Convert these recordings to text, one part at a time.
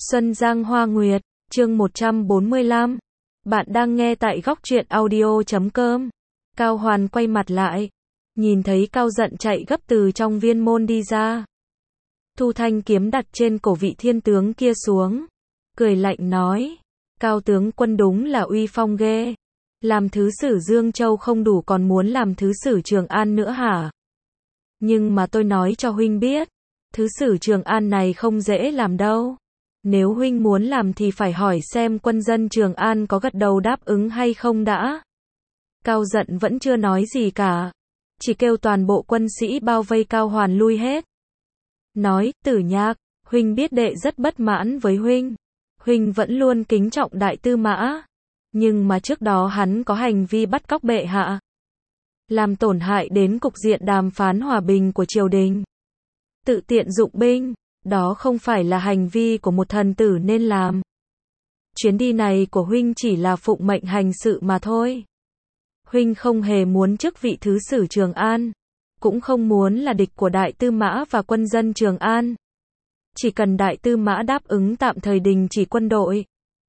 Xuân Giang Hoa Nguyệt, chương 145. Bạn đang nghe tại góc truyện audio.com. Cao Hoàn quay mặt lại, nhìn thấy Cao Dận chạy gấp từ trong viên môn đi ra. Thu thanh kiếm đặt trên cổ vị thiên tướng kia xuống, cười lạnh nói, Cao tướng quân đúng là uy phong ghê. Làm thứ sử Dương Châu không đủ còn muốn làm thứ sử Trường An nữa hả? Nhưng mà tôi nói cho huynh biết, thứ sử Trường An này không dễ làm đâu. Nếu huynh muốn làm thì phải hỏi xem quân dân Trường An có gật đầu đáp ứng hay không đã. Cao Dận vẫn chưa nói gì cả, chỉ kêu toàn bộ quân sĩ bao vây Cao Hoàn lui hết. Nói, Tử Nhạc, huynh biết đệ rất bất mãn với huynh. Huynh vẫn luôn kính trọng đại tư mã. Nhưng mà trước đó hắn có hành vi bắt cóc bệ hạ, làm tổn hại đến cục diện đàm phán hòa bình của triều đình. Tự tiện dụng binh, đó không phải là hành vi của một thần tử nên làm. Chuyến đi này của huynh chỉ là phụng mệnh hành sự mà thôi. Huynh không hề muốn chức vị thứ sử Trường An, cũng không muốn là địch của đại tư mã và quân dân Trường An. Chỉ cần đại tư mã đáp ứng tạm thời đình chỉ quân đội,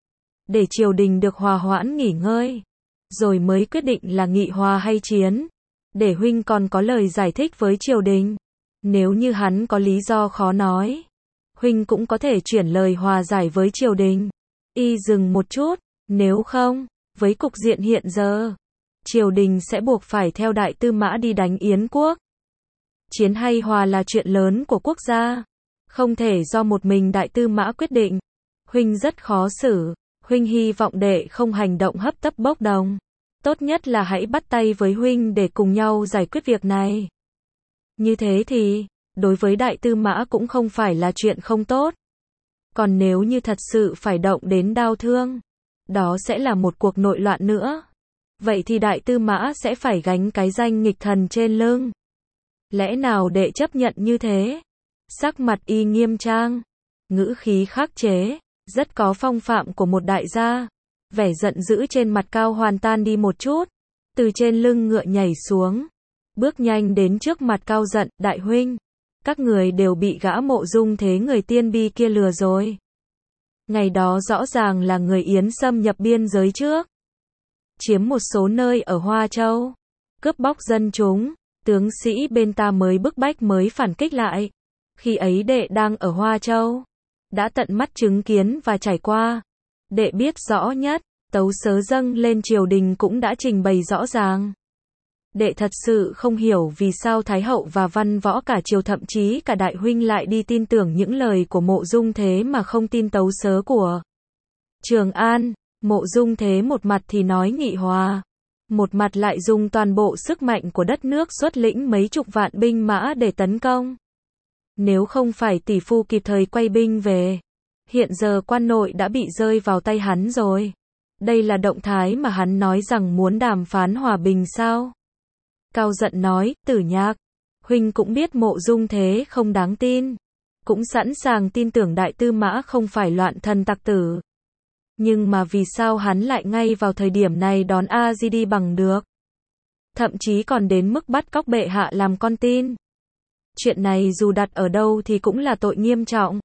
để triều đình được hòa hoãn nghỉ ngơi, rồi mới quyết định là nghị hòa hay chiến, để huynh còn có lời giải thích với triều đình. Nếu như hắn có lý do khó nói, huynh cũng có thể chuyển lời hòa giải với triều đình. Y dừng một chút, nếu không, với cục diện hiện giờ, triều đình sẽ buộc phải theo đại tư mã đi đánh Yến quốc. Chiến hay hòa là chuyện lớn của quốc gia, không thể do một mình đại tư mã quyết định. Huynh rất khó xử, huynh hy vọng đệ không hành động hấp tấp bốc đồng. Tốt nhất là hãy bắt tay với huynh để cùng nhau giải quyết việc này. Như thế thì, đối với đại tư mã cũng không phải là chuyện không tốt. Còn nếu như thật sự phải động đến đao thương, đó sẽ là một cuộc nội loạn nữa. Vậy thì đại tư mã sẽ phải gánh cái danh nghịch thần trên lưng. Lẽ nào đệ chấp nhận như thế? Sắc mặt y nghiêm trang, ngữ khí khắc chế, rất có phong phạm của một đại gia. Vẻ giận dữ trên mặt Cao Hoàn tan đi một chút, từ trên lưng ngựa nhảy xuống, bước nhanh đến trước mặt Cao Dận, đại huynh, các người đều bị gã Mộ Dung Thế người tiên bi kia lừa rồi. Ngày đó rõ ràng là người Yến xâm nhập biên giới trước, chiếm một số nơi ở Hoa Châu, cướp bóc dân chúng, tướng sĩ bên ta mới bức bách mới phản kích lại. Khi ấy đệ đang ở Hoa Châu, đã tận mắt chứng kiến và trải qua. Đệ biết rõ nhất, tấu sớ dâng lên triều đình cũng đã trình bày rõ ràng. Đệ thật sự không hiểu vì sao Thái hậu và văn võ cả triều thậm chí cả đại huynh lại đi tin tưởng những lời của Mộ Dung Thế mà không tin tấu sớ của Trường An. Mộ Dung Thế một mặt thì nói nghị hòa, một mặt lại dùng toàn bộ sức mạnh của đất nước xuất lĩnh mấy chục vạn binh mã để tấn công. Nếu không phải tỷ phu kịp thời quay binh về, hiện giờ quan nội đã bị rơi vào tay hắn rồi. Đây là động thái mà hắn nói rằng muốn đàm phán hòa bình sao? Cao Dận nói, Tử Nhạc, huynh cũng biết Mộ Dung Thế không đáng tin, cũng sẵn sàng tin tưởng đại tư mã không phải loạn thần tặc tử. Nhưng mà vì sao hắn lại ngay vào thời điểm này đón A Di đi bằng được? Thậm chí còn đến mức bắt cóc bệ hạ làm con tin. Chuyện này dù đặt ở đâu thì cũng là tội nghiêm trọng,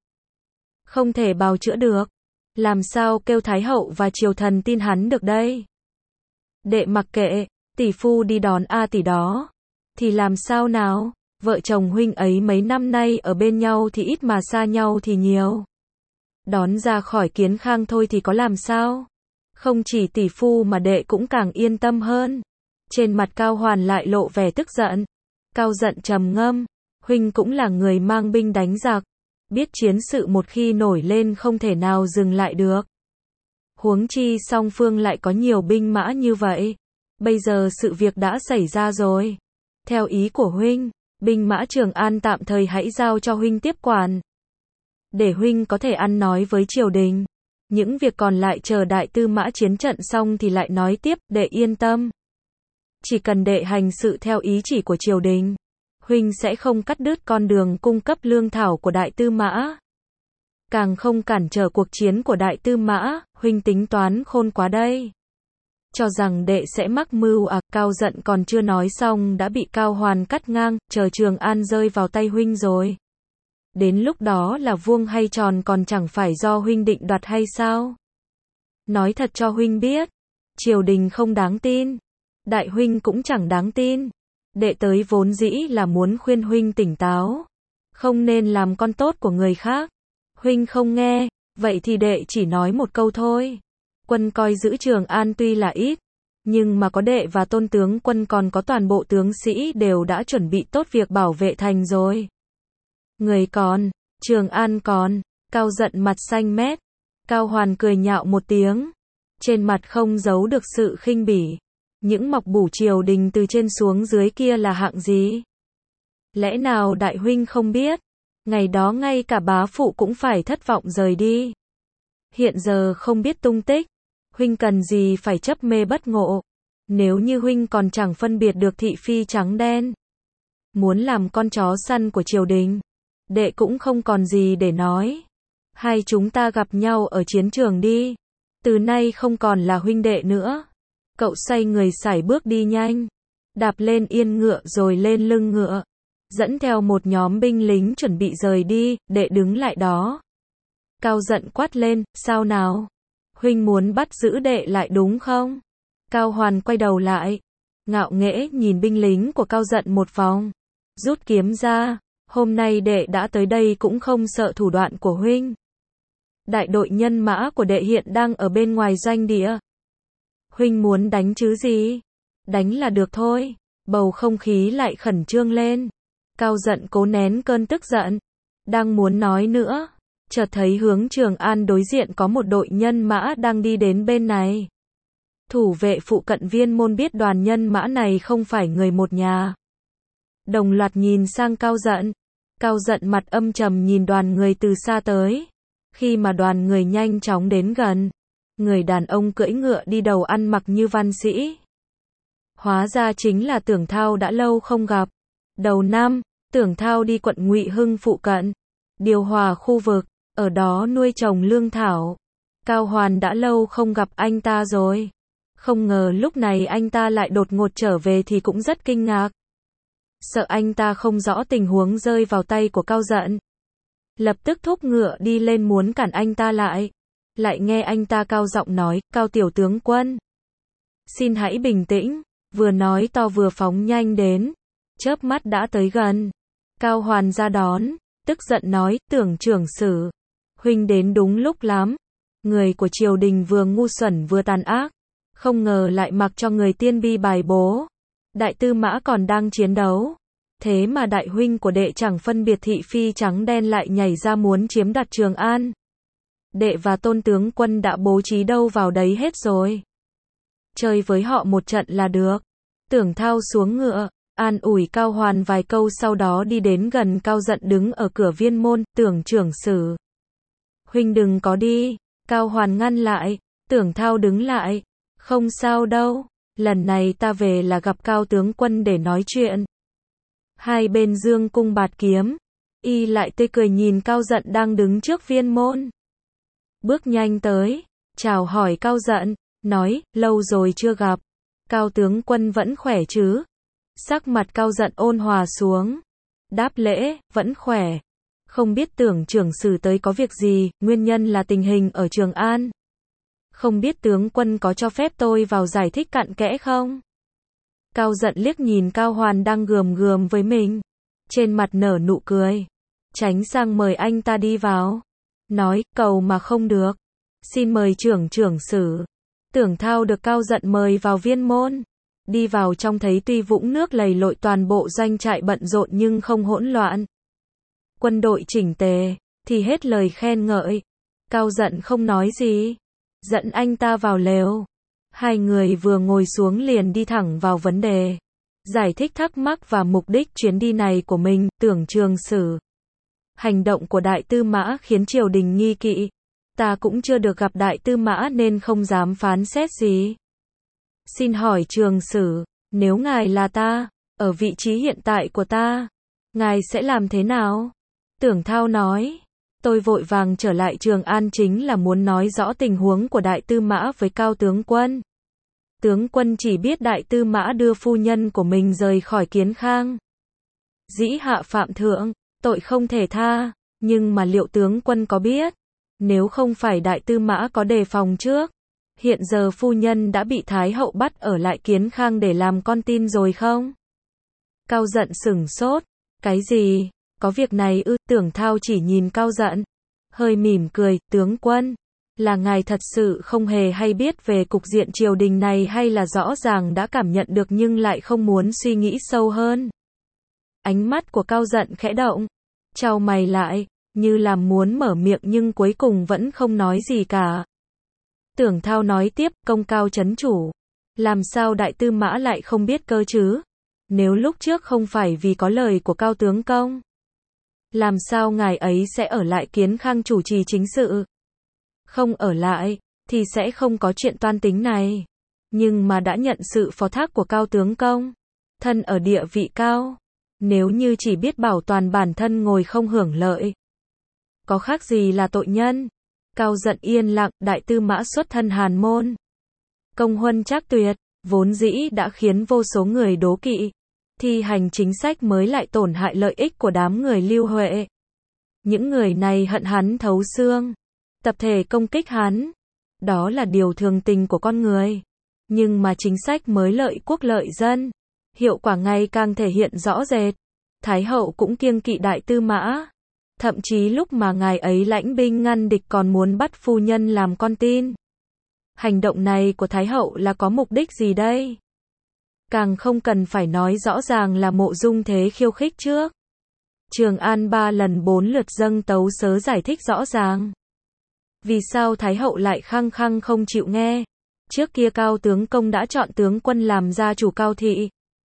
không thể bào chữa được. Làm sao kêu Thái hậu và triều thần tin hắn được đây? Đệ mặc kệ, tỷ phu đi đón A tỷ đó, thì làm sao nào? Vợ chồng huynh ấy mấy năm nay ở bên nhau thì ít mà xa nhau thì nhiều. Đón ra khỏi Kiến Khang thôi thì có làm sao? Không chỉ tỷ phu mà đệ cũng càng yên tâm hơn. Trên mặt Cao Hoàn lại lộ vẻ tức giận. Cao Dận trầm ngâm, huynh cũng là người mang binh đánh giặc, biết chiến sự một khi nổi lên không thể nào dừng lại được. Huống chi song phương lại có nhiều binh mã như vậy. Bây giờ sự việc đã xảy ra rồi. Theo ý của huynh, binh mã Trường An tạm thời hãy giao cho huynh tiếp quản, để huynh có thể ăn nói với triều đình. Những việc còn lại chờ đại tư mã chiến trận xong thì lại nói tiếp, đệ yên tâm. Chỉ cần đệ hành sự theo ý chỉ của triều đình, huynh sẽ không cắt đứt con đường cung cấp lương thảo của đại tư mã, càng không cản trở cuộc chiến của đại tư mã. Huynh tính toán khôn quá đây. Cho rằng đệ sẽ mắc mưu à? Cao Dận còn chưa nói xong đã bị Cao Hoàn cắt ngang, chờ Trường An rơi vào tay huynh rồi. Đến lúc đó là vuông hay tròn còn chẳng phải do huynh định đoạt hay sao? Nói thật cho huynh biết, triều đình không đáng tin, đại huynh cũng chẳng đáng tin. Đệ tới vốn dĩ là muốn khuyên huynh tỉnh táo, không nên làm con tốt của người khác. Huynh không nghe, vậy thì đệ chỉ nói một câu thôi. Quân coi giữ Trường An tuy là ít, nhưng mà có đệ và Tôn tướng quân còn có toàn bộ tướng sĩ đều đã chuẩn bị tốt việc bảo vệ thành rồi. Người còn, Trường An còn. Cao Dận mặt xanh mét. Cao Hoàn cười nhạo một tiếng, trên mặt không giấu được sự khinh bỉ. Những mọc bủ triều đình từ trên xuống dưới kia là hạng gì? Lẽ nào đại huynh không biết? Ngày đó ngay cả bá phụ cũng phải thất vọng rời đi. Hiện giờ không biết tung tích, huynh cần gì phải chấp mê bất ngộ? Nếu như huynh còn chẳng phân biệt được thị phi trắng đen, muốn làm con chó săn của triều đình, đệ cũng không còn gì để nói. Hai chúng ta gặp nhau ở chiến trường đi. Từ nay không còn là huynh đệ nữa. Cậu xoay người sải bước đi nhanh, đạp lên yên ngựa rồi lên lưng ngựa, dẫn theo một nhóm binh lính chuẩn bị rời đi. Đệ đứng lại đó. Cao Dận quát lên, sao nào? Huynh muốn bắt giữ đệ lại đúng không? Cao Hoàn quay đầu lại, ngạo nghễ nhìn binh lính của Cao Dận một vòng, rút kiếm ra. Hôm nay đệ đã tới đây cũng không sợ thủ đoạn của huynh. Đại đội nhân mã của đệ hiện đang ở bên ngoài doanh địa. Huynh muốn đánh chứ gì? Đánh là được thôi. Bầu không khí lại khẩn trương lên. Cao Dận cố nén cơn tức giận, đang muốn nói nữa, chợt thấy hướng Trường An đối diện có một đội nhân mã đang đi đến bên này. Thủ vệ phụ cận viên môn biết đoàn nhân mã này không phải người một nhà, đồng loạt nhìn sang Cao Dận. Cao Dận mặt âm trầm nhìn đoàn người từ xa tới. Khi mà đoàn người nhanh chóng đến gần, người đàn ông cưỡi ngựa đi đầu ăn mặc như văn sĩ. Hóa ra chính là Tưởng Thao đã lâu không gặp. Đầu năm, Tưởng Thao đi quận Ngụy Hưng phụ cận, điều hòa khu vực, ở đó nuôi trồng lương thảo. Cao Hoàn đã lâu không gặp anh ta rồi. Không ngờ lúc này anh ta lại đột ngột trở về thì cũng rất kinh ngạc. Sợ anh ta không rõ tình huống rơi vào tay của Cao Dận, lập tức thúc ngựa đi lên muốn cản anh ta lại. Lại nghe anh ta cao giọng nói, Cao tiểu tướng quân, xin hãy bình tĩnh. Vừa nói to vừa phóng nhanh đến, chớp mắt đã tới gần. Cao Hoàn ra đón, tức giận nói, Tưởng trưởng sử, huynh đến đúng lúc lắm. Người của triều đình vừa ngu xuẩn vừa tàn ác, không ngờ lại mặc cho người tiên bi bài bố. Đại tư mã còn đang chiến đấu, thế mà đại huynh của đệ chẳng phân biệt thị phi trắng đen lại nhảy ra muốn chiếm đoạt Trường An. Đệ và Tôn tướng quân đã bố trí đâu vào đấy hết rồi. Chơi với họ một trận là được. Tưởng Thao xuống ngựa, an ủi Cao Hoàn vài câu sau đó đi đến gần Cao Dận đứng ở cửa viên môn. Tưởng trưởng sử, huynh đừng có đi. Cao Hoàn ngăn lại. Tưởng Thao đứng lại, không sao đâu, lần này ta về là gặp Cao tướng quân để nói chuyện. Hai bên dương cung bạt kiếm, y lại tươi cười nhìn Cao Dận đang đứng trước viên môn. Bước nhanh tới, chào hỏi Cao Dận, nói, lâu rồi chưa gặp. Cao tướng quân vẫn khỏe chứ? Sắc mặt Cao Dận ôn hòa xuống, đáp lễ, vẫn khỏe. Không biết Tưởng trưởng sử tới có việc gì, nguyên nhân là tình hình ở Trường An. Không biết tướng quân có cho phép tôi vào giải thích cặn kẽ không? Cao Dận liếc nhìn Cao Hoàn đang gườm gườm với mình, trên mặt nở nụ cười, tránh sang mời anh ta đi vào. Nói, cầu mà không được. Xin mời trưởng sử. Tưởng Thao được Cao Dận mời vào viên môn. Đi vào trong thấy tuy vũng nước lầy lội toàn bộ doanh trại bận rộn nhưng không hỗn loạn. Quân đội chỉnh tề, thì hết lời khen ngợi. Cao Dận không nói gì, dẫn anh ta vào lều. Hai người vừa ngồi xuống liền đi thẳng vào vấn đề, giải thích thắc mắc và mục đích chuyến đi này của mình. Tưởng trưởng sử, hành động của đại tư mã khiến triều đình nghi kỵ. Ta cũng chưa được gặp đại tư mã nên không dám phán xét gì. Xin hỏi trường sử, nếu ngài là ta, ở vị trí hiện tại của ta, ngài sẽ làm thế nào? Tưởng Thao nói, tôi vội vàng trở lại Trường An chính là muốn nói rõ tình huống của đại tư mã với Cao tướng quân. Tướng quân chỉ biết đại tư mã đưa phu nhân của mình rời khỏi Kiến Khang. Dĩ hạ phạm thượng, tội không thể tha. Nhưng mà liệu tướng quân có biết, nếu không phải đại tư mã có đề phòng trước, hiện giờ phu nhân đã bị Thái hậu bắt ở lại Kiến Khang để làm con tin rồi không? Cao Dận sửng sốt, cái gì? Có việc này ư? Tưởng Thao chỉ nhìn Cao Dận, hơi mỉm cười, tướng quân, là ngài thật sự không hề hay biết về cục diện triều đình này hay là rõ ràng đã cảm nhận được nhưng lại không muốn suy nghĩ sâu hơn? Ánh mắt của Cao Dận khẽ động, chau mày lại, như là muốn mở miệng nhưng cuối cùng vẫn không nói gì cả. Tưởng Thao nói tiếp, công cao chấn chủ, làm sao đại tư mã lại không biết cơ chứ? Nếu lúc trước không phải vì có lời của Cao tướng công, làm sao ngài ấy sẽ ở lại Kiến Khang chủ trì chính sự? Không ở lại, thì sẽ không có chuyện toan tính này. Nhưng mà đã nhận sự phó thác của Cao tướng công, thân ở địa vị cao, nếu như chỉ biết bảo toàn bản thân ngồi không hưởng lợi, có khác gì là tội nhân? Cao Dận yên lặng, đại tư mã xuất thân hàn môn, công huân trác tuyệt, vốn dĩ đã khiến vô số người đố kỵ, thi hành chính sách mới lại tổn hại lợi ích của đám người Lưu Huệ. Những người này hận hắn thấu xương, tập thể công kích hắn, đó là điều thường tình của con người. Nhưng mà chính sách mới lợi quốc lợi dân, hiệu quả ngày càng thể hiện rõ rệt. Thái hậu cũng kiêng kỵ đại tư mã, thậm chí lúc mà ngài ấy lãnh binh ngăn địch còn muốn bắt phu nhân làm con tin. Hành động này của Thái hậu là có mục đích gì đây? Càng không cần phải nói rõ ràng là Mộ Dung Thế khiêu khích trước. Trường An 3 lần 4 lượt dâng tấu sớ giải thích rõ ràng. Vì sao Thái hậu lại khăng khăng không chịu nghe? Trước kia Cao tướng công đã chọn tướng quân làm gia chủ Cao thị.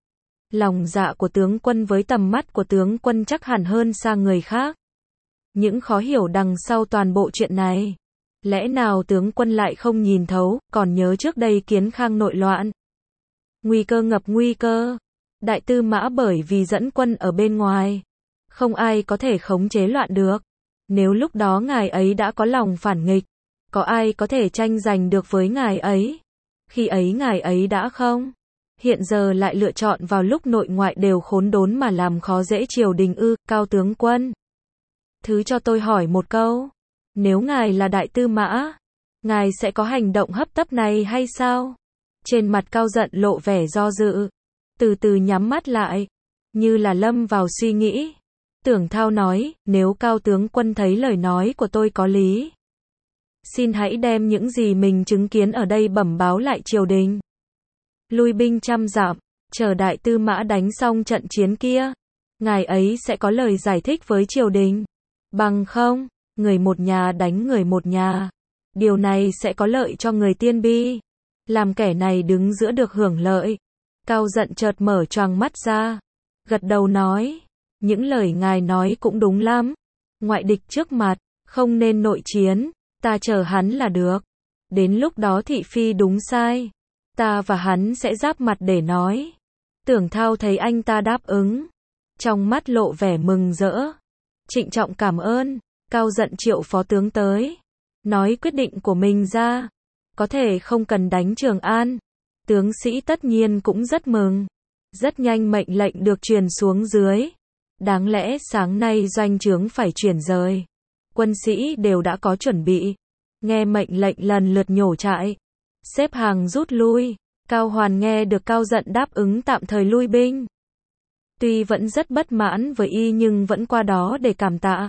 Lòng dạ của tướng quân với tầm mắt của tướng quân chắc hẳn hơn xa người khác. Những khó hiểu đằng sau toàn bộ chuyện này, lẽ nào tướng quân lại không nhìn thấu? Còn nhớ trước đây Kiến Khang nội loạn, nguy cơ ngập nguy cơ, đại tư mã bởi vì dẫn quân ở bên ngoài, không ai có thể khống chế loạn được. Nếu lúc đó ngài ấy đã có lòng phản nghịch, có ai có thể tranh giành được với ngài ấy? Khi ấy ngài ấy đã không, hiện giờ lại lựa chọn vào lúc nội ngoại đều khốn đốn mà làm khó dễ triều đình ư? Cao tướng quân, thứ cho tôi hỏi một câu, nếu ngài là đại tư mã, ngài sẽ có hành động hấp tấp này hay sao? Trên mặt Cao Dận lộ vẻ do dự, từ từ nhắm mắt lại, như là lâm vào suy nghĩ. Tưởng Thao nói, nếu Cao tướng quân thấy lời nói của tôi có lý, xin hãy đem những gì mình chứng kiến ở đây bẩm báo lại triều đình. Lui binh 100 dặm, chờ đại tư mã đánh xong trận chiến kia, ngài ấy sẽ có lời giải thích với triều đình. Bằng không, người một nhà đánh người một nhà, điều này sẽ có lợi cho người Tiên Bi, làm kẻ này đứng giữa được hưởng lợi. Cao Dận chợt mở choàng mắt ra, gật đầu nói, những lời ngài nói cũng đúng lắm. Ngoại địch trước mặt, không nên nội chiến, ta chờ hắn là được. Đến lúc đó thị phi đúng sai, ta và hắn sẽ giáp mặt để nói. Tưởng Thao thấy anh ta đáp ứng, trong mắt lộ vẻ mừng rỡ, trịnh trọng cảm ơn. Cao Dận triệu phó tướng tới, nói quyết định của mình ra, có thể không cần đánh Trường An. Tướng sĩ tất nhiên cũng rất mừng. Rất nhanh mệnh lệnh được truyền xuống dưới. Đáng lẽ sáng nay doanh trướng phải chuyển rời, quân sĩ đều đã có chuẩn bị, nghe mệnh lệnh lần lượt nhổ trại, xếp hàng rút lui. Cao Hoàn nghe được Cao Dận đáp ứng tạm thời lui binh, tuy vẫn rất bất mãn với y nhưng vẫn qua đó để cảm tạ.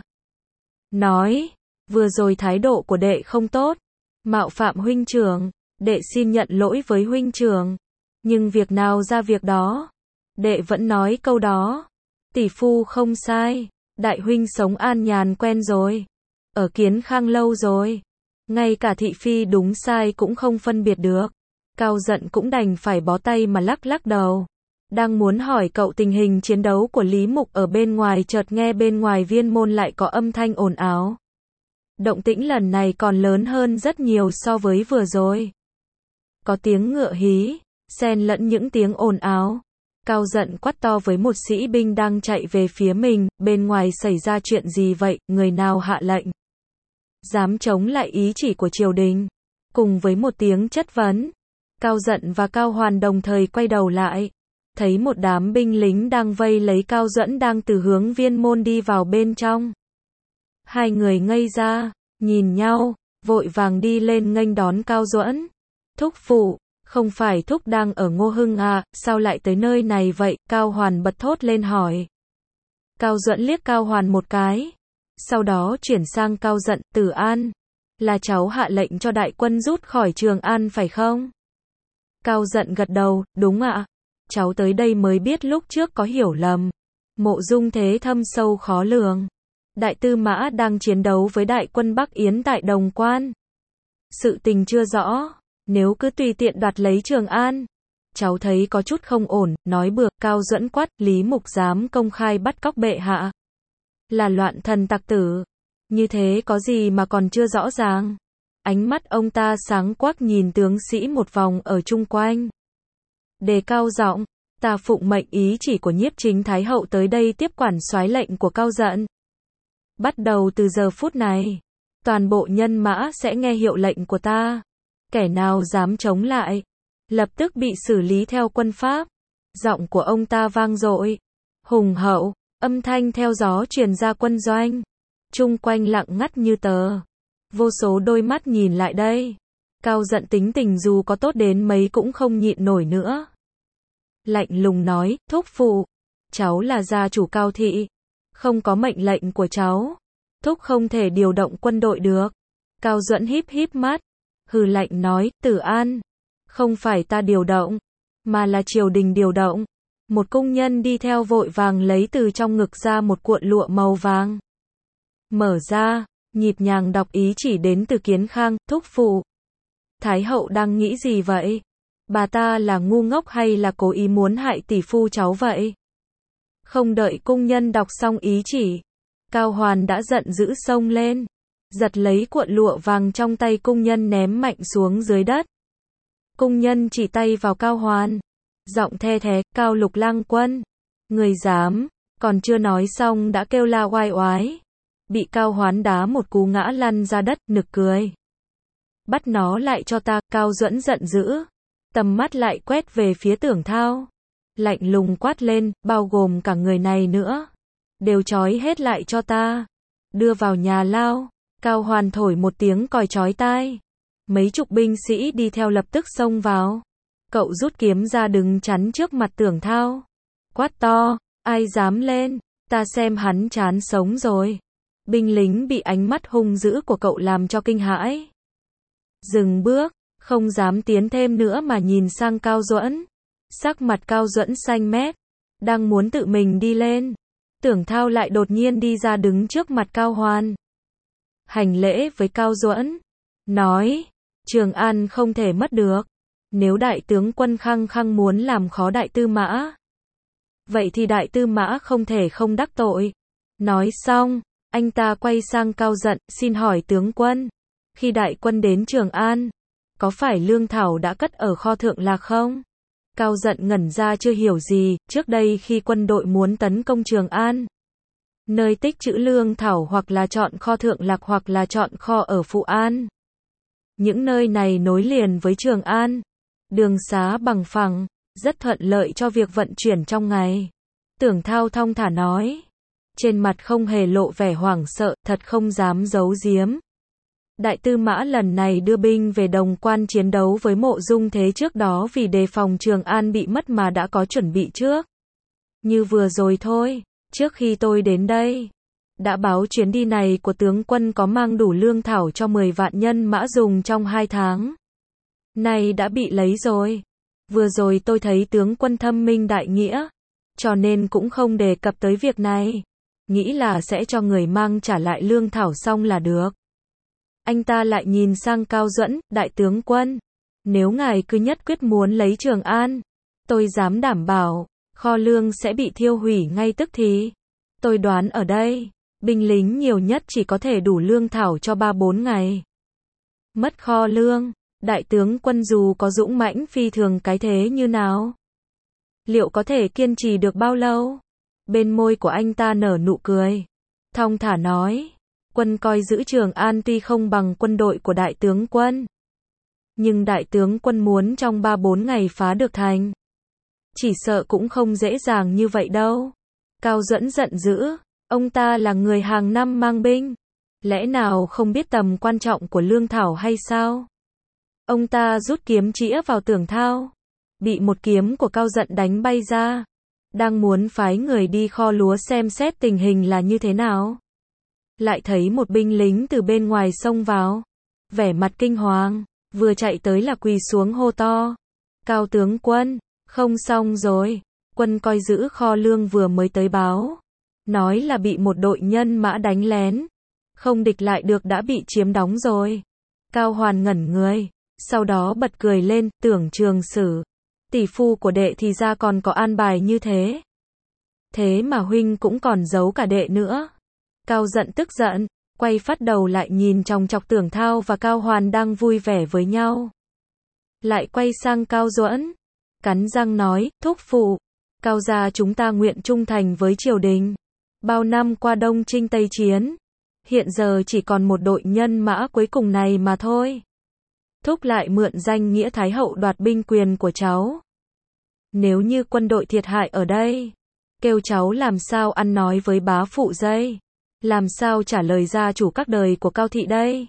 Nói, vừa rồi thái độ của đệ không tốt, mạo phạm huynh trưởng, đệ xin nhận lỗi với huynh trưởng. Nhưng việc nào ra việc đó, đệ vẫn nói câu đó. Tỷ phu không sai, đại huynh sống an nhàn quen rồi, ở Kiến Khang lâu rồi, ngay cả thị phi đúng sai cũng không phân biệt được. Cao Dận cũng đành phải bó tay mà lắc lắc đầu. Đang muốn hỏi cậu tình hình chiến đấu của Lý Mục ở bên ngoài, chợt nghe bên ngoài viên môn lại có âm thanh ồn ào. Động tĩnh lần này còn lớn hơn rất nhiều so với vừa rồi. Có tiếng ngựa hí, xen lẫn những tiếng ồn ào. Cao Dận quát to với một sĩ binh đang chạy về phía mình, bên ngoài xảy ra chuyện gì vậy, người nào hạ lệnh? Dám chống lại ý chỉ của triều đình? Cùng với một tiếng chất vấn, Cao Dận và Cao Hoàn đồng thời quay đầu lại, thấy một đám binh lính đang vây lấy Cao Duẫn đang từ hướng viên môn đi vào bên trong. Hai người ngây ra, nhìn nhau, vội vàng đi lên nghênh đón Cao Duẫn. Thúc phụ, không phải thúc đang ở Ngô Hưng à, sao lại tới nơi này vậy? Cao Hoàn bật thốt lên hỏi. Cao Duẫn liếc Cao Hoàn một cái, sau đó chuyển sang Cao Dận. Tử An, là cháu hạ lệnh cho đại quân rút khỏi Trường An phải không? Cao Dận gật đầu, đúng ạ. Cháu tới đây mới biết lúc trước có hiểu lầm. Mộ Dung thế thâm sâu khó lường. Đại tư mã đang chiến đấu với đại quân Bắc Yến tại Đồng Quan. Sự tình chưa rõ, nếu cứ tùy tiện đoạt lấy Trường An, cháu thấy có chút không ổn. Nói bừa. Cao Duẫn quát, Lý Mục dám công khai bắt cóc bệ hạ, là loạn thần tặc tử. Như thế có gì mà còn chưa rõ ràng? Ánh mắt ông ta sáng quắc nhìn tướng sĩ một vòng ở chung quanh. Đề cao giọng, ta phụng mệnh ý chỉ của Nhiếp Chính Thái Hậu tới đây tiếp quản soái lệnh của Cao Dận. Bắt đầu từ giờ phút này, toàn bộ nhân mã sẽ nghe hiệu lệnh của ta. Kẻ nào dám chống lại, lập tức bị xử lý theo quân pháp. Giọng của ông ta vang dội, hùng hậu, âm thanh theo gió truyền ra quân doanh. Chung quanh lặng ngắt như tờ. Vô số đôi mắt nhìn lại đây. Cao Dận tính tình dù có tốt đến mấy cũng không nhịn nổi nữa. Lạnh lùng nói, thúc phụ, cháu là gia chủ Cao thị, không có mệnh lệnh của cháu, thúc không thể điều động quân đội được. Cao Duẫn híp híp mắt, hừ lạnh nói, Tử An, không phải ta điều động, mà là triều đình điều động. Một cung nhân đi theo vội vàng lấy từ trong ngực ra một cuộn lụa màu vàng. Mở ra, nhịp nhàng đọc ý chỉ đến từ Kiến Khang, thúc phụ. Thái hậu đang nghĩ gì vậy? Bà ta là ngu ngốc hay là cố ý muốn hại tỷ phu cháu vậy? Không đợi cung nhân đọc xong ý chỉ, Cao Hoàn đã giận dữ xông lên, giật lấy cuộn lụa vàng trong tay cung nhân ném mạnh xuống dưới đất. Cung nhân chỉ tay vào Cao Hoàn, giọng the thé, Cao Lục Lang Quân, người dám, còn chưa nói xong đã kêu la oai oái, bị Cao Hoán đá một cú ngã lăn ra đất, nực cười. Bắt nó lại cho ta. Cao Duẫn giận dữ, tầm mắt lại quét về phía Tưởng Thao, lạnh lùng quát lên, bao gồm cả người này nữa, đều trói hết lại cho ta, đưa vào nhà lao. Cao Hoàn thổi một tiếng còi chói tai, mấy chục binh sĩ đi theo lập tức xông vào. Cậu rút kiếm ra đứng chắn trước mặt Tưởng Thao, quát to, ai dám lên, ta xem hắn chán sống rồi. Binh lính bị ánh mắt hung dữ của cậu làm cho kinh hãi, dừng bước, không dám tiến thêm nữa mà nhìn sang Cao Duẫn. Sắc mặt Cao Duẫn xanh mét, đang muốn tự mình đi lên, Tưởng Thao lại đột nhiên đi ra đứng trước mặt Cao Hoàn, hành lễ với Cao Duẫn, nói, Trường An không thể mất được, nếu đại tướng quân khăng khăng muốn làm khó đại tư mã, vậy thì đại tư mã không thể không đắc tội. Nói xong, anh ta quay sang Cao Dận, xin hỏi tướng quân, khi đại quân đến Trường An, có phải lương thảo đã cất ở kho Thượng Lạc không? Cao Dận ngẩn ra chưa hiểu gì. Trước đây khi quân đội muốn tấn công Trường An, nơi tích trữ lương thảo hoặc là chọn kho Thượng Lạc hoặc là chọn kho ở Phụ An. Những nơi này nối liền với Trường An, đường xá bằng phẳng, rất thuận lợi cho việc vận chuyển trong ngày. Tưởng Thao thong thả nói, trên mặt không hề lộ vẻ hoảng sợ, thật không dám giấu giếm. Đại tư mã lần này đưa binh về Đồng Quan chiến đấu với Mộ Dung Thế trước đó vì đề phòng Trường An bị mất mà đã có chuẩn bị trước. Như vừa rồi thôi, trước khi tôi đến đây, đã báo chuyến đi này của tướng quân có mang đủ lương thảo cho 10 vạn nhân mã dùng trong 2 tháng. Này đã bị lấy rồi. Vừa rồi tôi thấy tướng quân thâm minh đại nghĩa, cho nên cũng không đề cập tới việc này. Nghĩ là sẽ cho người mang trả lại lương thảo xong là được. Anh ta lại nhìn sang Cao Duẫn, đại tướng quân, nếu ngài cứ nhất quyết muốn lấy Trường An, tôi dám đảm bảo, kho lương sẽ bị thiêu hủy ngay tức thì. Tôi đoán ở đây, binh lính nhiều nhất chỉ có thể đủ lương thảo cho 3-4 ngày. Mất kho lương, đại tướng quân dù có dũng mãnh phi thường cái thế như nào, liệu có thể kiên trì được bao lâu? Bên môi của anh ta nở nụ cười, thong thả nói, quân coi giữ Trường An tuy không bằng quân đội của đại tướng quân, nhưng đại tướng quân muốn trong 3-4 ngày phá được thành, chỉ sợ cũng không dễ dàng như vậy đâu. Cao Duẫn giận dữ, ông ta là người hàng năm mang binh, Lẽ nào không biết tầm quan trọng của lương thảo hay sao? Ông ta rút kiếm chĩa vào Tưởng Thao, bị một kiếm của Cao Dận đánh bay ra. Đang muốn phái người đi kho lúa xem xét tình hình là như thế nào, lại thấy một binh lính từ bên ngoài xông vào, vẻ mặt kinh hoàng, vừa chạy tới là quỳ xuống hô to: Cao tướng quân, không xong rồi, quân coi giữ kho lương vừa mới tới báo, nói là bị một đội nhân mã đánh lén, không địch lại được đã bị chiếm đóng rồi. Cao Hoàn ngẩn người, sau đó bật cười lên: Tưởng Trường Sử, tỷ phu của đệ thì ra còn có an bài như thế. Thế mà huynh cũng còn giấu cả đệ nữa. Cao Dận tức giận, quay phát đầu lại nhìn chòng chọc Tưởng Thao và Cao Hoàn đang vui vẻ với nhau. Lại quay sang Cao Duẫn, cắn răng nói: Thúc phụ, Cao gia chúng ta nguyện trung thành với triều đình. Bao năm qua Đông Chinh Tây Chiến, hiện giờ chỉ còn một đội nhân mã cuối cùng này mà thôi. Thúc lại mượn danh nghĩa Thái hậu đoạt binh quyền của cháu. Nếu như quân đội thiệt hại ở đây, kêu cháu làm sao ăn nói với bá phụ dây? Làm sao trả lời gia chủ các đời của Cao thị đây?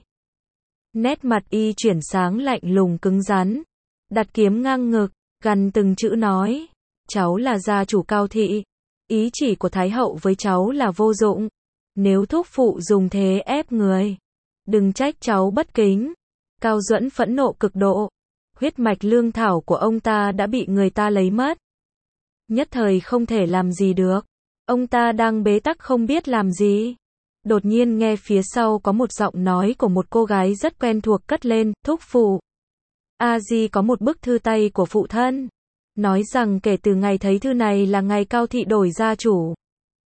Nét mặt y chuyển sáng lạnh lùng cứng rắn, đặt kiếm ngang ngực, gằn từng chữ nói: Cháu là gia chủ Cao thị, ý chỉ của Thái hậu với cháu là vô dụng. Nếu thúc phụ dùng thế ép người, đừng trách cháu bất kính. Cao Duẫn phẫn nộ cực độ, huyết mạch lương thảo của ông ta đã bị người ta lấy mất. Nhất thời không thể làm gì được, ông ta đang bế tắc không biết làm gì. Đột nhiên nghe phía sau có một giọng nói của một cô gái rất quen thuộc cất lên: Thúc phụ, A Di có một bức thư tay của phụ thân, nói rằng kể từ ngày thấy thư này là ngày Cao thị đổi gia chủ,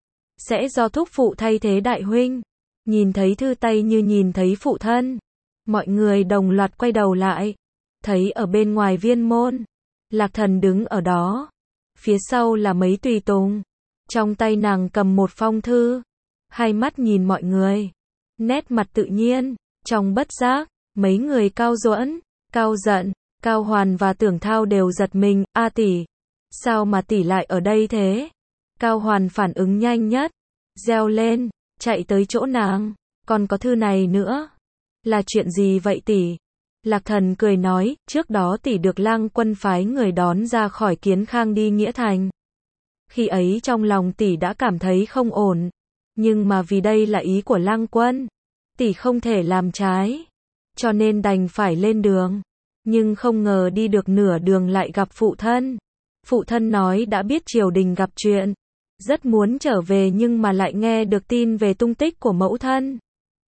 sẽ do thúc phụ thay thế đại huynh. Nhìn thấy thư tay như nhìn thấy phụ thân, mọi người đồng loạt quay đầu lại, thấy ở bên ngoài viên môn, Lạc Thần đứng ở đó, phía sau là mấy tùy tùng, trong tay nàng cầm một phong thư, hai mắt nhìn mọi người, nét mặt tự nhiên. Trong bất giác, mấy người Cao Duẫn, Cao Dận, Cao Hoàn và Tưởng Thao đều giật mình: A tỷ, sao mà tỷ lại ở đây thế? Cao Hoàn phản ứng nhanh nhất, reo lên, chạy tới chỗ nàng: Còn có thư này nữa. Là chuyện gì vậy tỷ? Lạc Thần cười nói: Trước đó tỷ được Lang quân phái người đón ra khỏi Kiến Khang đi Nghĩa Thành. Khi ấy trong lòng tỷ đã cảm thấy không ổn, nhưng mà vì đây là ý của Lang quân, tỷ không thể làm trái, cho nên đành phải lên đường. Nhưng không ngờ đi được nửa đường lại gặp phụ thân. Phụ thân nói đã biết triều đình gặp chuyện, rất muốn trở về nhưng mà lại nghe được tin về tung tích của mẫu thân.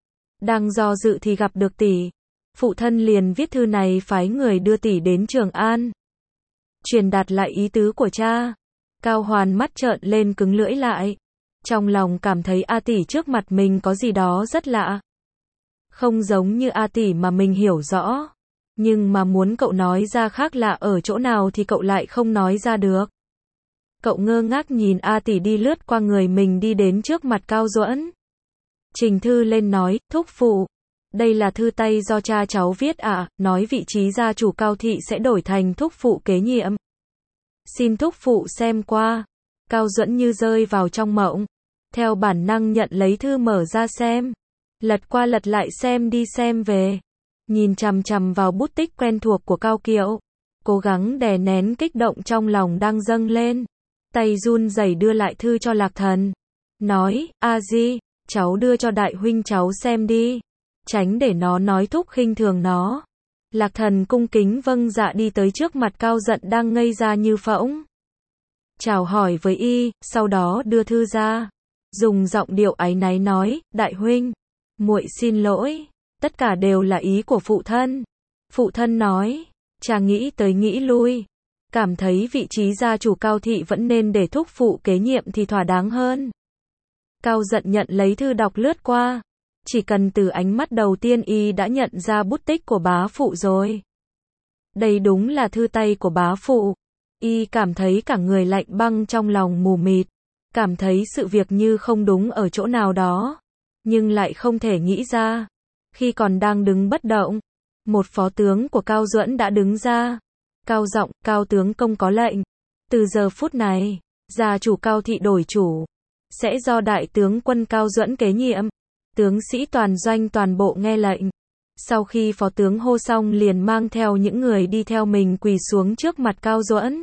Đang do dự thì gặp được tỷ. Phụ thân liền viết thư này phái người đưa tỷ đến Trường An, truyền đạt lại ý tứ của cha. Cao Hoàn mắt trợn lên cứng lưỡi lại, trong lòng cảm thấy A tỷ trước mặt mình có gì đó rất lạ, không giống như A tỷ mà mình hiểu rõ, nhưng mà muốn cậu nói ra khác lạ ở chỗ nào thì cậu lại không nói ra được. Cậu ngơ ngác nhìn A tỷ đi lướt qua người mình đi đến trước mặt Cao Duẫn, trình thư lên nói: Thúc phụ, đây là thư tay do cha cháu viết ạ, nói vị trí gia chủ Cao thị sẽ đổi thành thúc phụ kế nhiệm. Xin thúc phụ xem qua. Cao Duẫn như rơi vào trong mộng, theo bản năng nhận lấy thư mở ra xem, lật qua lật lại xem đi xem về, nhìn chằm chằm vào bút tích quen thuộc của Cao Kiệu, cố gắng đè nén kích động trong lòng đang dâng lên, tay run rẩy đưa lại thư cho Lạc Thần, nói: A Di, cháu đưa cho đại huynh cháu xem đi, tránh để nó nói thúc khinh thường nó. Lạc Thần cung kính vâng dạ đi tới trước mặt Cao Dận đang ngây ra như phỗng, chào hỏi với y, sau đó đưa thư ra, dùng giọng điệu áy náy nói: Đại huynh, muội xin lỗi, tất cả đều là ý của phụ thân. Phụ thân nói, cha nghĩ tới nghĩ lui, cảm thấy vị trí gia chủ Cao thị vẫn nên để thúc phụ kế nhiệm thì thỏa đáng hơn. Cao Dận nhận lấy thư đọc lướt qua, chỉ cần từ ánh mắt đầu tiên y đã nhận ra bút tích của bá phụ rồi. Đây đúng là thư tay của bá phụ. Y cảm thấy cả người lạnh băng trong lòng mù mịt, cảm thấy sự việc như không đúng ở chỗ nào đó, nhưng lại không thể nghĩ ra. Khi còn đang đứng bất động, một phó tướng của Cao Duẫn đã đứng ra, cao giọng: Cao tướng công có lệnh, từ giờ phút này, gia chủ Cao thị đổi chủ, sẽ do đại tướng quân Cao Duẫn kế nhiệm. Tướng sĩ toàn doanh toàn bộ nghe lệnh. Sau khi phó tướng hô xong liền mang theo những người đi theo mình quỳ xuống trước mặt Cao Duẫn.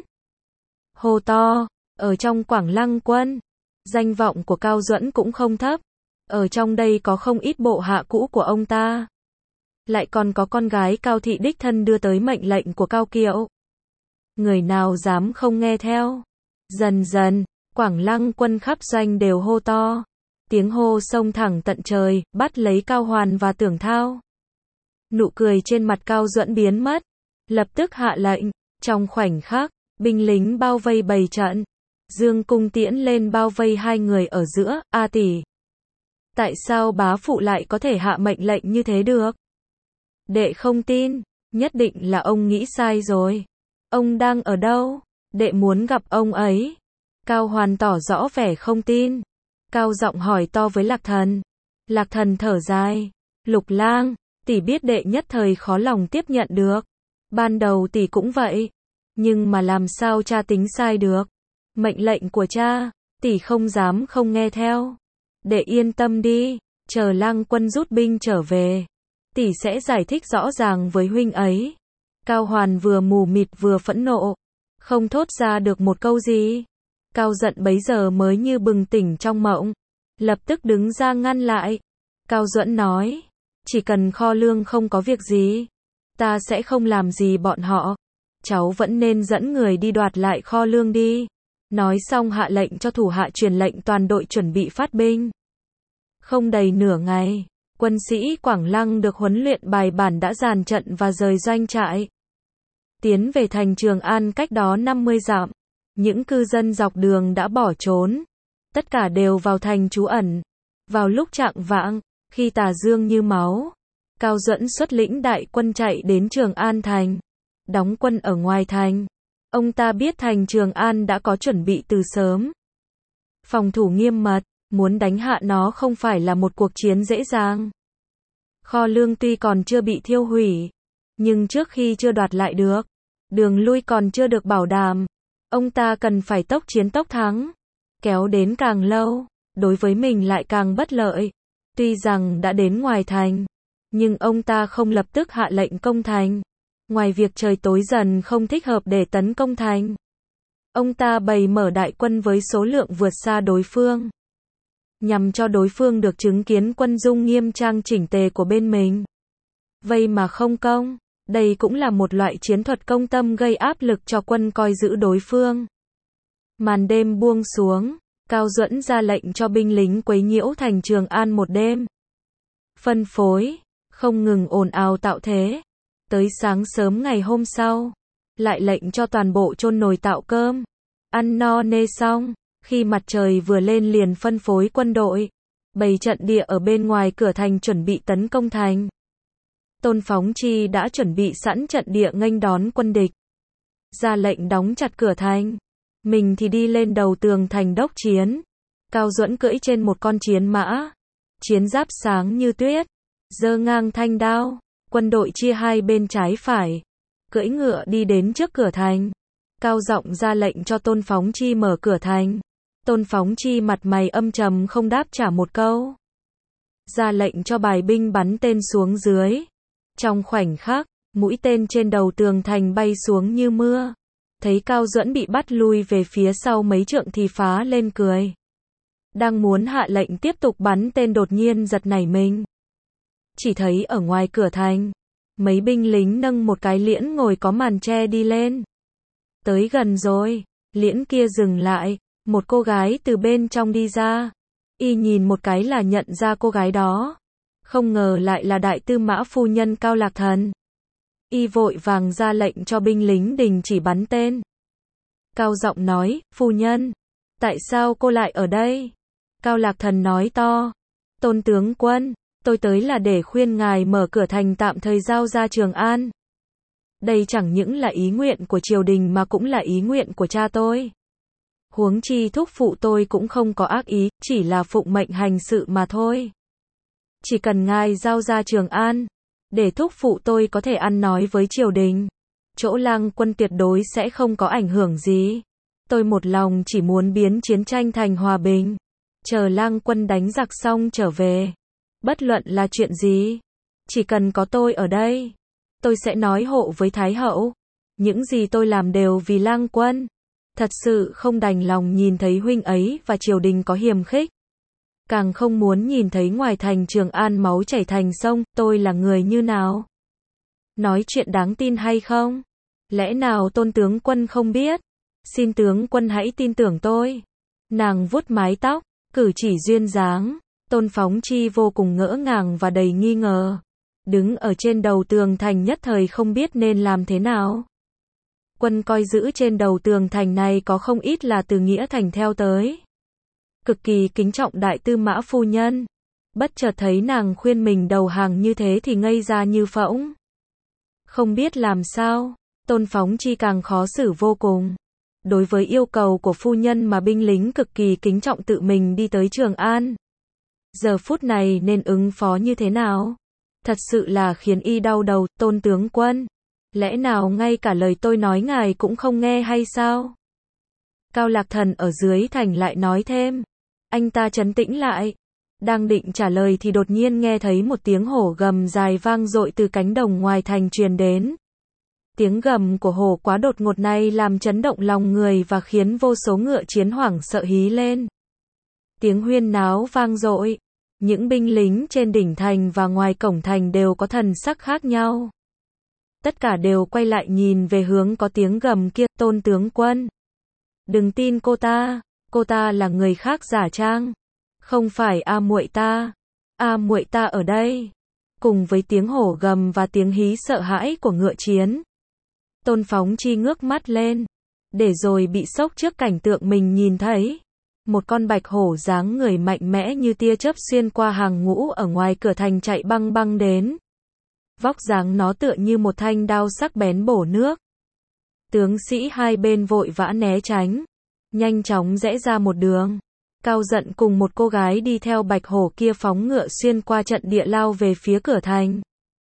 Hô to, ở trong Quảng Lăng quân, danh vọng của Cao Duẫn cũng không thấp. Ở trong đây có không ít bộ hạ cũ của ông ta. Lại còn có con gái Cao Thị đích thân đưa tới mệnh lệnh của Cao Kiệu. Người nào dám không nghe theo. Dần dần, Quảng Lăng quân khắp doanh đều hô to. Tiếng hô xông thẳng tận trời, bắt lấy Cao Hoàn và Tưởng Thao. Nụ cười trên mặt Cao Duẫn biến mất. Lập tức hạ lệnh. Trong khoảnh khắc, binh lính bao vây bày trận. Dương cung tiễn lên bao vây hai người ở giữa. A tỷ, tại sao bá phụ lại có thể hạ mệnh lệnh như thế được? Đệ không tin, nhất định là ông nghĩ sai rồi. Ông đang ở đâu? Đệ muốn gặp ông ấy. Cao Hoàn tỏ rõ vẻ không tin. Cao giọng hỏi to với Lạc Thần. Lạc Thần thở dài. Lục Lang, tỷ biết đệ nhất thời khó lòng tiếp nhận được. Ban đầu tỷ cũng vậy. Nhưng mà làm sao cha tính sai được? Mệnh lệnh của cha, tỷ không dám không nghe theo. Đệ yên tâm đi, chờ Lang quân rút binh trở về. Tỷ sẽ giải thích rõ ràng với huynh ấy. Cao Hoàn vừa mù mịt vừa phẫn nộ. Không thốt ra được một câu gì. Cao giận bấy giờ mới như bừng tỉnh trong mộng. Lập tức đứng ra ngăn lại. Cao Duẫn nói. Chỉ cần kho lương không có việc gì. Ta sẽ không làm gì bọn họ. Cháu vẫn nên dẫn người đi đoạt lại kho lương đi. Nói xong hạ lệnh cho thủ hạ truyền lệnh toàn đội chuẩn bị phát binh. Không đầy nửa ngày, quân sĩ Quảng Lăng được huấn luyện bài bản đã dàn trận và rời doanh trại. Tiến về thành Trường An cách đó 50 dặm. Những cư dân dọc đường đã bỏ trốn. Tất cả đều vào thành trú ẩn. Vào lúc chạng vạng, khi tà dương như máu, Cao Duẫn xuất lĩnh đại quân chạy đến Trường An thành. Đóng quân ở ngoài thành. Ông ta biết thành Trường An đã có chuẩn bị từ sớm. Phòng thủ nghiêm mật, muốn đánh hạ nó không phải là một cuộc chiến dễ dàng. Kho lương tuy còn chưa bị thiêu hủy, nhưng trước khi chưa đoạt lại được, đường lui còn chưa được bảo đảm. Ông ta cần phải tốc chiến tốc thắng. Kéo đến càng lâu, đối với mình lại càng bất lợi. Tuy rằng đã đến ngoài thành, nhưng ông ta không lập tức hạ lệnh công thành. Ngoài việc trời tối dần không thích hợp để tấn công thành, ông ta bày mở đại quân với số lượng vượt xa đối phương, nhằm cho đối phương được chứng kiến quân dung nghiêm trang chỉnh tề của bên mình. Vây mà không công, đây cũng là một loại chiến thuật công tâm gây áp lực cho quân coi giữ đối phương. Màn đêm buông xuống, Cao Duẫn ra lệnh cho binh lính quấy nhiễu thành Trường An một đêm. Phân phối, không ngừng ồn ào tạo thế. Tới sáng sớm ngày hôm sau, lại lệnh cho toàn bộ chôn nồi tạo cơm. Ăn no nê xong, khi mặt trời vừa lên liền phân phối quân đội, bày trận địa ở bên ngoài cửa thành chuẩn bị tấn công thành. Tôn Phóng Chi đã chuẩn bị sẵn trận địa nghênh đón quân địch. Ra lệnh đóng chặt cửa thành. Mình thì đi lên đầu tường thành đốc chiến. Cao Duẫn cưỡi trên một con chiến mã. Chiến giáp sáng như tuyết. Giơ ngang thanh đao. Quân đội chia hai bên trái phải. Cưỡi ngựa đi đến trước cửa thành. Cao giọng ra lệnh cho Tôn Phóng Chi mở cửa thành. Tôn Phóng Chi mặt mày âm trầm không đáp trả một câu. Ra lệnh cho bài binh bắn tên xuống dưới. Trong khoảnh khắc, mũi tên trên đầu tường thành bay xuống như mưa. Thấy Cao Duẫn bị bắt lui về phía sau mấy trượng thì phá lên cười. Đang muốn hạ lệnh tiếp tục bắn tên đột nhiên giật nảy mình. Chỉ thấy ở ngoài cửa thành, mấy binh lính nâng một cái liễn ngồi có màn che đi lên. Tới gần rồi, liễn kia dừng lại, một cô gái từ bên trong đi ra. Y nhìn một cái là nhận ra cô gái đó. Không ngờ lại là đại tư mã phu nhân Cao Lạc Thần. Y vội vàng ra lệnh cho binh lính đình chỉ bắn tên. Cao giọng nói, phu nhân, tại sao cô lại ở đây? Cao Lạc Thần nói to, Tôn tướng quân, tôi tới là để khuyên ngài mở cửa thành tạm thời giao ra Trường An. Đây chẳng những là ý nguyện của triều đình mà cũng là ý nguyện của cha tôi. Huống chi thúc phụ tôi cũng không có ác ý, chỉ là phụng mệnh hành sự mà thôi. Chỉ cần ngài giao ra Trường An, để thúc phụ tôi có thể ăn nói với triều đình, chỗ Lang quân tuyệt đối sẽ không có ảnh hưởng gì. Tôi một lòng chỉ muốn biến chiến tranh thành hòa bình, chờ Lang quân đánh giặc xong trở về. Bất luận là chuyện gì, chỉ cần có tôi ở đây, tôi sẽ nói hộ với Thái hậu. Những gì tôi làm đều vì Lang Quân. Thật sự không đành lòng nhìn thấy huynh ấy và triều đình có hiềm khích. Càng không muốn nhìn thấy ngoài thành Trường An máu chảy thành sông, tôi là người như nào? Nói chuyện đáng tin hay không? Lẽ nào Tôn tướng quân không biết? Xin tướng quân hãy tin tưởng tôi. Nàng vuốt mái tóc, cử chỉ duyên dáng. Tôn Phóng Chi vô cùng ngỡ ngàng và đầy nghi ngờ. Đứng ở trên đầu tường thành nhất thời không biết nên làm thế nào. Quân coi giữ trên đầu tường thành này có không ít là từ Nghĩa Thành theo tới. Cực kỳ kính trọng đại tư mã phu nhân. Bất chợt thấy nàng khuyên mình đầu hàng như thế thì ngây ra như phỗng. Không biết làm sao, Tôn Phóng Chi càng khó xử vô cùng. Đối với yêu cầu của phu nhân mà binh lính cực kỳ kính trọng tự mình đi tới Trường An. Giờ phút này nên ứng phó như thế nào? Thật sự là khiến y đau đầu. Tôn tướng quân, lẽ nào ngay cả lời tôi nói ngài cũng không nghe hay sao? Cao Lạc Thần ở dưới thành lại nói thêm. Anh ta trấn tĩnh lại. Đang định trả lời thì đột nhiên nghe thấy một tiếng hổ gầm dài vang dội từ cánh đồng ngoài thành truyền đến. Tiếng gầm của hổ quá đột ngột này làm chấn động lòng người và khiến vô số ngựa chiến hoảng sợ hí lên. Tiếng huyên náo vang dội. Những binh lính trên đỉnh thành và ngoài cổng thành đều có thần sắc khác nhau. Tất cả đều quay lại nhìn về hướng có tiếng gầm kia. Tôn tướng quân, đừng tin cô ta là người khác giả trang. Không phải muội ta. Muội ta ở đây. Cùng với tiếng hổ gầm và tiếng hí sợ hãi của ngựa chiến. Tôn Phóng Chi ngước mắt lên. Để rồi bị sốc trước cảnh tượng mình nhìn thấy. Một con bạch hổ dáng người mạnh mẽ như tia chớp xuyên qua hàng ngũ ở ngoài cửa thành chạy băng băng đến. Vóc dáng nó tựa như một thanh đao sắc bén bổ nước. Tướng sĩ hai bên vội vã né tránh. Nhanh chóng rẽ ra một đường. Cao Giận cùng một cô gái đi theo bạch hổ kia phóng ngựa xuyên qua trận địa lao về phía cửa thành.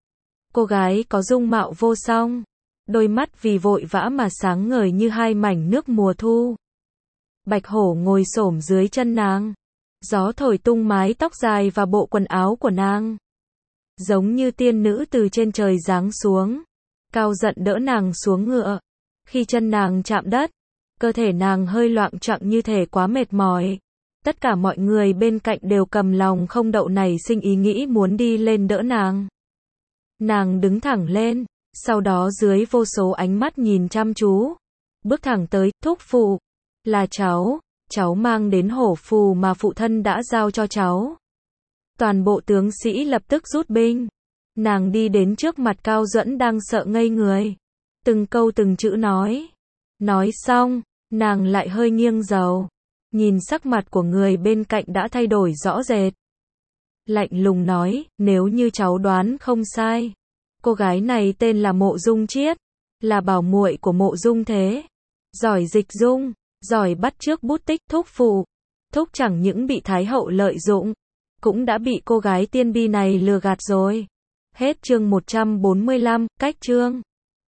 Cô gái có dung mạo vô song. Đôi mắt vì vội vã mà sáng ngời như hai mảnh nước mùa thu. Bạch hổ ngồi xổm dưới chân nàng. Gió thổi tung mái tóc dài và bộ quần áo của nàng. Giống như tiên nữ từ trên trời giáng xuống. Cao Giận đỡ nàng xuống ngựa. Khi chân nàng chạm đất, cơ thể nàng hơi loạng choạng như thể quá mệt mỏi. Tất cả mọi người bên cạnh đều cầm lòng không đậu nảy sinh ý nghĩ muốn đi lên đỡ nàng. Nàng đứng thẳng lên, sau đó dưới vô số ánh mắt nhìn chăm chú, bước thẳng tới. Thúc phụ, là cháu mang đến hổ phù mà phụ thân đã giao cho cháu. Toàn bộ tướng sĩ lập tức rút binh. Nàng đi đến trước mặt Cao Duẫn đang sợ ngây người. Từng câu từng chữ nói. Nói xong, nàng lại hơi nghiêng đầu. Nhìn sắc mặt của người bên cạnh đã thay đổi rõ rệt. Lạnh lùng nói, nếu như cháu đoán không sai. Cô gái này tên là Mộ Dung Chiết. Là bảo muội của Mộ Dung Thế. Giỏi dịch dung, giỏi bắt chước bút tích. Thúc phụ. Thúc chẳng những bị Thái hậu lợi dụng, cũng đã bị cô gái tiên bi này lừa gạt rồi. Hết chương 145, cách chương.